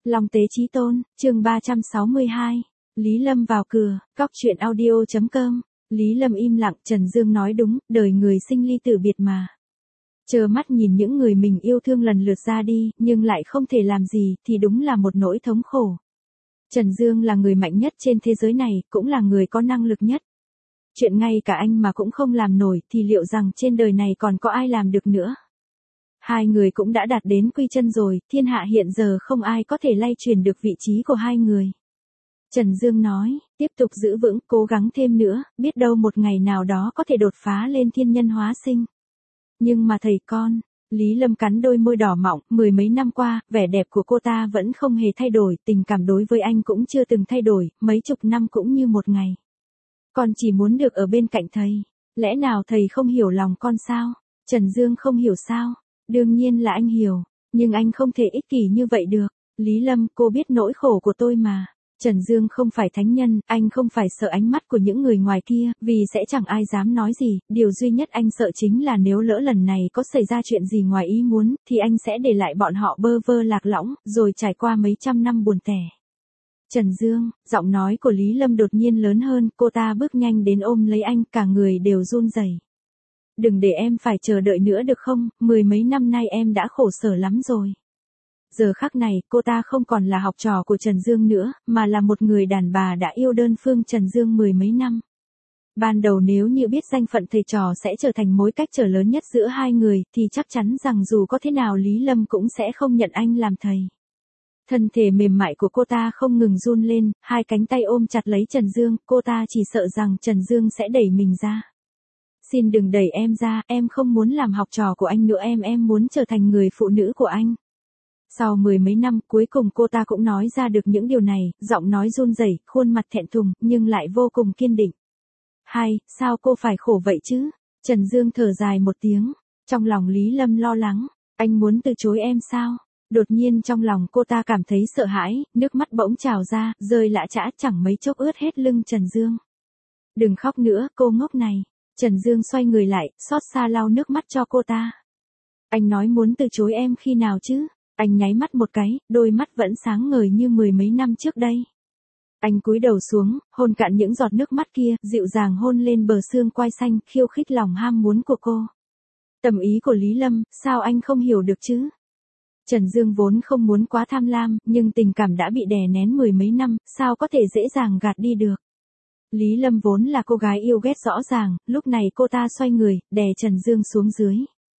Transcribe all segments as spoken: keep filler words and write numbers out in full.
Long Tế Chí Tôn, chương ba trăm sáu mươi hai. Lý Lâm vào cửa, góc chuyện audio chấm com. Lý Lâm im lặng, Trần Dương nói đúng, đời người sinh ly tử biệt mà. Trơ mắt nhìn những người mình yêu thương lần lượt ra đi, nhưng lại không thể làm gì, thì đúng là một nỗi thống khổ. Trần Dương là người mạnh nhất trên thế giới này, cũng là người có năng lực nhất. Chuyện ngay cả anh mà cũng không làm nổi, thì liệu rằng trên đời này còn có ai làm được nữa? Hai người cũng đã đạt đến quy chân rồi, thiên hạ hiện giờ không ai có thể lay truyền được vị trí của hai người. Trần Dương nói, tiếp tục giữ vững, cố gắng thêm nữa, biết đâu một ngày nào đó có thể đột phá lên thiên nhân hóa sinh. Nhưng mà thầy con, Lý Lâm cắn đôi môi đỏ mọng, mười mấy năm qua, vẻ đẹp của cô ta vẫn không hề thay đổi, tình cảm đối với anh cũng chưa từng thay đổi, mấy chục năm cũng như một ngày. Con chỉ muốn được ở bên cạnh thầy, lẽ nào thầy không hiểu lòng con sao? Trần Dương không hiểu sao? Đương nhiên là anh hiểu, nhưng anh không thể ích kỷ như vậy được. Lý Lâm, cô biết nỗi khổ của tôi mà. Trần Dương không phải thánh nhân, anh không phải sợ ánh mắt của những người ngoài kia, vì sẽ chẳng ai dám nói gì, điều duy nhất anh sợ chính là nếu lỡ lần này có xảy ra chuyện gì ngoài ý muốn, thì anh sẽ để lại bọn họ bơ vơ lạc lõng, rồi trải qua mấy trăm năm buồn tẻ. Trần Dương, giọng nói của Lý Lâm đột nhiên lớn hơn, cô ta bước nhanh đến ôm lấy anh, cả người đều run rẩy. Đừng để em phải chờ đợi nữa được không, mười mấy năm nay em đã khổ sở lắm rồi. Giờ khắc này, cô ta không còn là học trò của Trần Dương nữa, mà là một người đàn bà đã yêu đơn phương Trần Dương mười mấy năm. Ban đầu nếu như biết danh phận thầy trò sẽ trở thành mối cách trở lớn nhất giữa hai người, thì chắc chắn rằng dù có thế nào Lý Lâm cũng sẽ không nhận anh làm thầy. Thân thể mềm mại của cô ta không ngừng run lên, hai cánh tay ôm chặt lấy Trần Dương, cô ta chỉ sợ rằng Trần Dương sẽ đẩy mình ra. Xin đừng đẩy em ra, em không muốn làm học trò của anh nữa, em em muốn trở thành người phụ nữ của anh. Sau mười mấy năm, cuối cùng cô ta cũng nói ra được những điều này, giọng nói run rẩy, khuôn mặt thẹn thùng, nhưng lại vô cùng kiên định. Hay, sao cô phải khổ vậy chứ? Trần Dương thở dài một tiếng, trong lòng Lý Lâm lo lắng, anh muốn từ chối em sao? Đột nhiên trong lòng cô ta cảm thấy sợ hãi, nước mắt bỗng trào ra, rơi lã chã chẳng mấy chốc ướt hết lưng Trần Dương. Đừng khóc nữa, cô ngốc này. Trần Dương xoay người lại, xót xa lau nước mắt cho cô ta. Anh nói muốn từ chối em khi nào chứ? Anh nháy mắt một cái, đôi mắt vẫn sáng ngời như mười mấy năm trước đây. Anh cúi đầu xuống, hôn cạn những giọt nước mắt kia, dịu dàng hôn lên bờ xương quai xanh, khiêu khích lòng ham muốn của cô. Tầm ý của Lý Lâm, sao anh không hiểu được chứ? Trần Dương vốn không muốn quá tham lam, nhưng tình cảm đã bị đè nén mười mấy năm, sao có thể dễ dàng gạt đi được? Lý Lâm vốn là cô gái yêu ghét rõ ràng, lúc này cô ta xoay người, đè Trần Dương xuống dưới.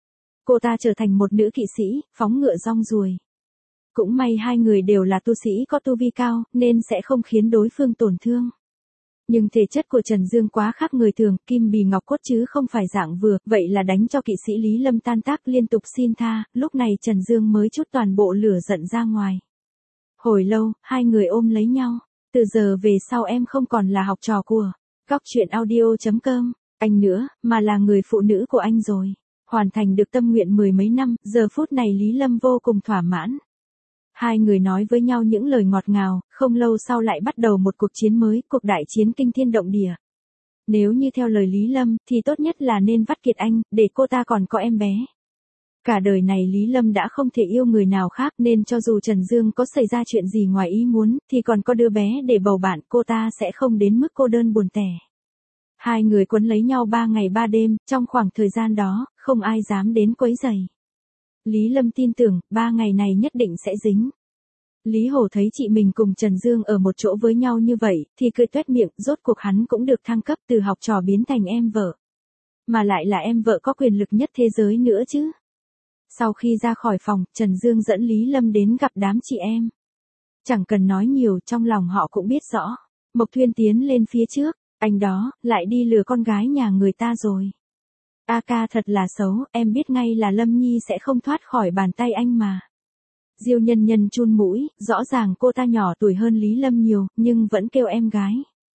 Cô ta trở thành một nữ kỵ sĩ, phóng ngựa rong ruồi. Cũng may hai người đều là tu sĩ có tu vi cao, nên sẽ không khiến đối phương tổn thương. Nhưng thể chất của Trần Dương quá khác người thường, kim bì ngọc cốt chứ không phải dạng vừa, vậy là đánh cho kỵ sĩ Lý Lâm tan tác liên tục xin tha, lúc này Trần Dương mới trút toàn bộ lửa giận ra ngoài. Hồi lâu, hai người ôm lấy nhau. Từ giờ về sau em không còn là học trò của góc chuyện audio chấm com, anh nữa, mà là người phụ nữ của anh rồi. Hoàn thành được tâm nguyện mười mấy năm, giờ phút này Lý Lâm vô cùng thỏa mãn. Hai người nói với nhau những lời ngọt ngào, không lâu sau lại bắt đầu một cuộc chiến mới, cuộc đại chiến kinh thiên động địa. Nếu như theo lời Lý Lâm, thì tốt nhất là nên vắt kiệt anh, để cô ta còn có em bé. Cả đời này Lý Lâm đã không thể yêu người nào khác, nên cho dù Trần Dương có xảy ra chuyện gì ngoài ý muốn, thì còn có đứa bé để bầu bạn, cô ta sẽ không đến mức cô đơn buồn tẻ. Hai người quấn lấy nhau ba ngày ba đêm, trong khoảng thời gian đó, không ai dám đến quấy rầy. Lý Lâm tin tưởng, ba ngày này nhất định sẽ dính. Lý Hổ thấy chị mình cùng Trần Dương ở một chỗ với nhau như vậy, thì cười tuét miệng, rốt cuộc hắn cũng được thăng cấp từ học trò biến thành em vợ. Mà lại là em vợ có quyền lực nhất thế giới nữa chứ. Sau khi ra khỏi phòng, Trần Dương dẫn Lý Lâm đến gặp đám chị em. Chẳng cần nói nhiều, trong lòng họ cũng biết rõ. Mộc Thuyên tiến lên phía trước, anh đó, lại đi lừa con gái nhà người ta rồi. A ca thật là xấu, em biết ngay là Lâm Nhi sẽ không thoát khỏi bàn tay anh mà. Diêu Nhân Nhân chun mũi, rõ ràng cô ta nhỏ tuổi hơn Lý Lâm nhiều, nhưng vẫn kêu em gái.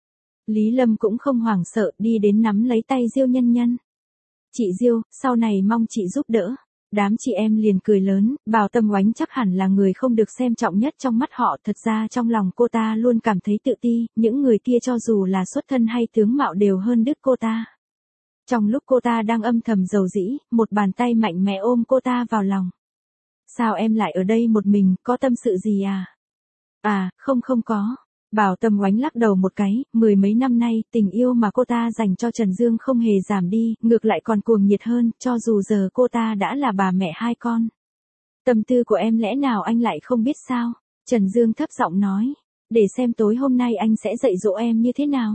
Lý Lâm cũng không hoảng sợ, đi đến nắm lấy tay Diêu Nhân Nhân. Chị Diêu, sau này mong chị giúp đỡ. Đám chị em liền cười lớn, Bào Tâm Oánh chắc hẳn là người không được xem trọng nhất trong mắt họ, thật ra trong lòng cô ta luôn cảm thấy tự ti, những người kia cho dù là xuất thân hay tướng mạo đều hơn đứt cô ta. Trong lúc cô ta đang âm thầm dầu dĩ, một bàn tay mạnh mẽ ôm cô ta vào lòng. Sao em lại ở đây một mình, có tâm sự gì à? À, không không có. Bảo Tâm Oánh lắc đầu một cái, mười mấy năm nay, tình yêu mà cô ta dành cho Trần Dương không hề giảm đi, ngược lại còn cuồng nhiệt hơn, cho dù giờ cô ta đã là bà mẹ hai con. Tâm tư của em lẽ nào anh lại không biết sao? Trần Dương thấp giọng nói, để xem tối hôm nay anh sẽ dạy dỗ em như thế nào.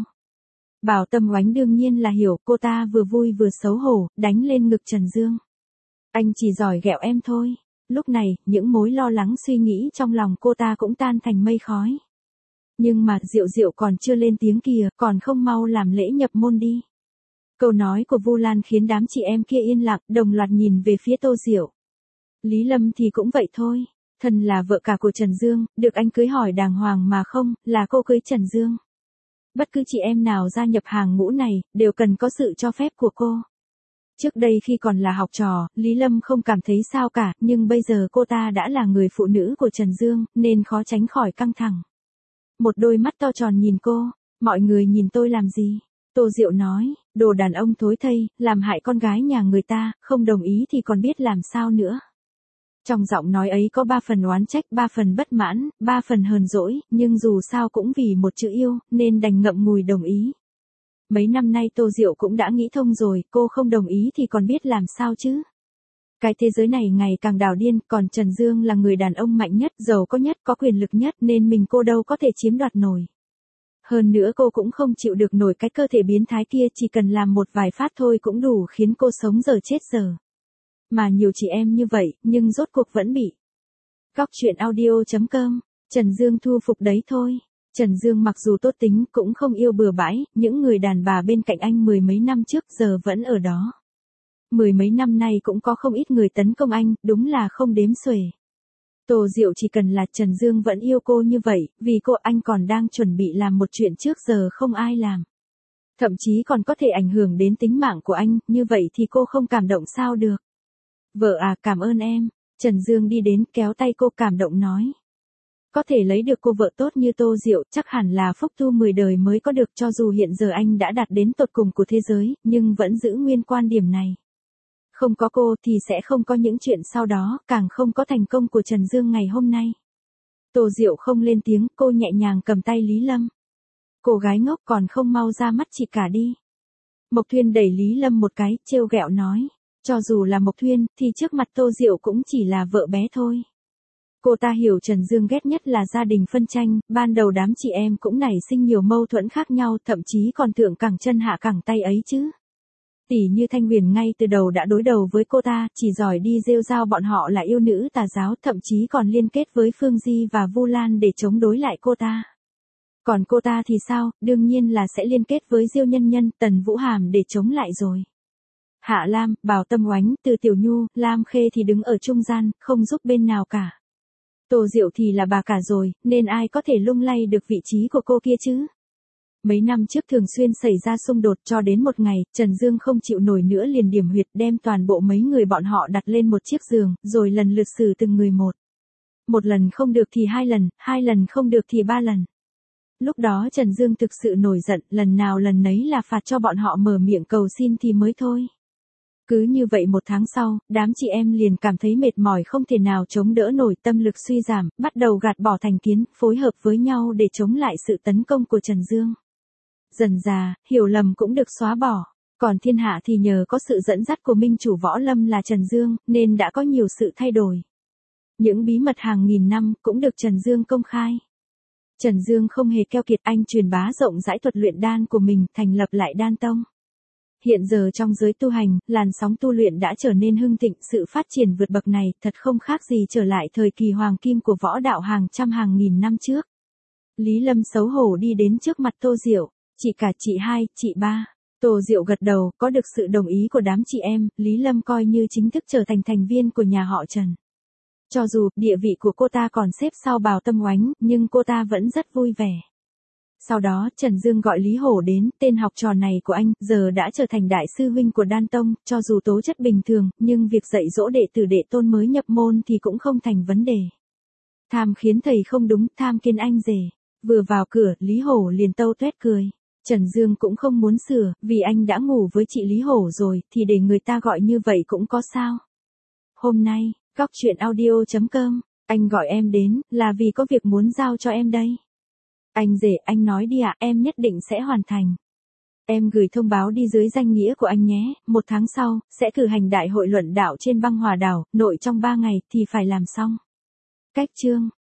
Bảo Tâm Oánh đương nhiên là hiểu, cô ta vừa vui vừa xấu hổ, đánh lên ngực Trần Dương. Anh chỉ giỏi ghẹo em thôi. Lúc này, những mối lo lắng suy nghĩ trong lòng cô ta cũng tan thành mây khói. Nhưng mà Diệu Diệu còn chưa lên tiếng kìa, còn không mau làm lễ nhập môn đi. Câu nói của Vu Lan khiến đám chị em kia yên lặng, đồng loạt nhìn về phía Tô Diệu. Lý Lâm thì cũng vậy thôi, thân là vợ cả của Trần Dương, được anh cưới hỏi đàng hoàng mà không, là cô cưới Trần Dương. Bất cứ chị em nào gia nhập hàng ngũ này, đều cần có sự cho phép của cô. Trước đây khi còn là học trò, Lý Lâm không cảm thấy sao cả, nhưng bây giờ cô ta đã là người phụ nữ của Trần Dương, nên khó tránh khỏi căng thẳng. Một đôi mắt to tròn nhìn cô, mọi người nhìn tôi làm gì? Tô Diệu nói, đồ đàn ông thối thây, làm hại con gái nhà người ta, không đồng ý thì còn biết làm sao nữa. Trong giọng nói ấy có ba phần oán trách, ba phần bất mãn, ba phần hờn dỗi, nhưng dù sao cũng vì một chữ yêu, nên đành ngậm ngùi đồng ý. Mấy năm nay Tô Diệu cũng đã nghĩ thông rồi, cô không đồng ý thì còn biết làm sao chứ. Cái thế giới này ngày càng đảo điên, còn Trần Dương là người đàn ông mạnh nhất, giàu có nhất, có quyền lực nhất nên mình cô đâu có thể chiếm đoạt nổi. Hơn nữa cô cũng không chịu được nổi cái cơ thể biến thái kia, chỉ cần làm một vài phát thôi cũng đủ khiến cô sống giờ chết giờ. Mà nhiều chị em như vậy, nhưng rốt cuộc vẫn bị. Góc truyện audio chấm com, Trần Dương thu phục đấy thôi. Trần Dương mặc dù tốt tính cũng không yêu bừa bãi, những người đàn bà bên cạnh anh mười mấy năm trước giờ vẫn ở đó. Mười mấy năm nay cũng có không ít người tấn công anh, đúng là không đếm xuể. Tô Diệu chỉ cần là Trần Dương vẫn yêu cô như vậy, vì cô anh còn đang chuẩn bị làm một chuyện trước giờ không ai làm. Thậm chí còn có thể ảnh hưởng đến tính mạng của anh, như vậy thì cô không cảm động sao được. Vợ à, cảm ơn em. Trần Dương đi đến kéo tay cô cảm động nói. Có thể lấy được cô vợ tốt như Tô Diệu chắc hẳn là phúc tu mười đời mới có được, cho dù hiện giờ anh đã đạt đến tột cùng của thế giới, nhưng vẫn giữ nguyên quan điểm này. Không có cô thì sẽ không có những chuyện sau đó, càng không có thành công của Trần Dương ngày hôm nay. Tô Diệu không lên tiếng, cô nhẹ nhàng cầm tay Lý Lâm. Cô gái ngốc còn không mau ra mắt chị cả đi. Mộc Thuyên đẩy Lý Lâm một cái, trêu ghẹo nói. Cho dù là Mộc Thuyên, thì trước mặt Tô Diệu cũng chỉ là vợ bé thôi. Cô ta hiểu Trần Dương ghét nhất là gia đình phân tranh, ban đầu đám chị em cũng nảy sinh nhiều mâu thuẫn khác nhau, thậm chí còn thượng cẳng chân hạ cẳng tay ấy chứ. Tỷ như Thanh Huyền ngay từ đầu đã đối đầu với cô ta, chỉ giỏi đi rêu rao bọn họ là yêu nữ tà giáo, thậm chí còn liên kết với Phương Di và Vu Lan để chống đối lại cô ta. Còn cô ta thì sao, đương nhiên là sẽ liên kết với Diêu Nhân Nhân, Tần Vũ Hàm để chống lại rồi. Hạ Lam, Bảo Tâm Oánh, Từ Tiểu Nhu, Lam Khê thì đứng ở trung gian, không giúp bên nào cả. Tô Diệu thì là bà cả rồi, nên ai có thể lung lay được vị trí của cô kia chứ? Mấy năm trước thường xuyên xảy ra xung đột, cho đến một ngày, Trần Dương không chịu nổi nữa liền điểm huyệt, đem toàn bộ mấy người bọn họ đặt lên một chiếc giường, rồi lần lượt xử từng người một. Một lần không được thì hai lần, hai lần không được thì ba lần. Lúc đó Trần Dương thực sự nổi giận, lần nào lần nấy là phạt cho bọn họ mở miệng cầu xin thì mới thôi. Cứ như vậy một tháng sau, đám chị em liền cảm thấy mệt mỏi không thể nào chống đỡ nổi, tâm lực suy giảm, bắt đầu gạt bỏ thành kiến, phối hợp với nhau để chống lại sự tấn công của Trần Dương. Dần dà, hiểu lầm cũng được xóa bỏ. Còn thiên hạ thì nhờ có sự dẫn dắt của minh chủ võ lâm là Trần Dương, nên đã có nhiều sự thay đổi. Những bí mật hàng nghìn năm cũng được Trần Dương công khai. Trần Dương không hề keo kiệt, anh truyền bá rộng rãi thuật luyện đan của mình, thành lập lại đan tông. Hiện giờ trong giới tu hành, làn sóng tu luyện đã trở nên hưng thịnh, sự phát triển vượt bậc này thật không khác gì trở lại thời kỳ hoàng kim của võ đạo hàng trăm hàng nghìn năm trước. Lý Lâm xấu hổ đi đến trước mặt Tô Diệu, chị cả, chị hai, chị ba. Tô Diệu gật đầu, có được sự đồng ý của đám chị em, Lý Lâm coi như chính thức trở thành thành viên của nhà họ Trần. Cho dù địa vị của cô ta còn xếp sau Bảo Tâm Oánh, nhưng cô ta vẫn rất vui vẻ. Sau đó, Trần Dương gọi Lý Hổ đến, tên học trò này của anh, giờ đã trở thành đại sư huynh của Đan Tông, cho dù tố chất bình thường, nhưng việc dạy dỗ đệ tử đệ tôn mới nhập môn thì cũng không thành vấn đề. Tham khiến thầy không đúng, tham kiến anh rể. Vừa vào cửa, Lý Hổ liền tâu tuét cười. Trần Dương cũng không muốn sửa, vì anh đã ngủ với chị Lý Hổ rồi, thì để người ta gọi như vậy cũng có sao. Hôm nay, góc truyện audio chấm com Anh gọi em đến, là vì có việc muốn giao cho em đây. Anh rể, anh nói đi ạ, em nhất định sẽ hoàn thành. Em gửi thông báo đi dưới danh nghĩa của anh nhé, một tháng sau, sẽ cử hành đại hội luận đạo trên băng hòa đảo, nội trong ba ngày thì phải làm xong. Cách chương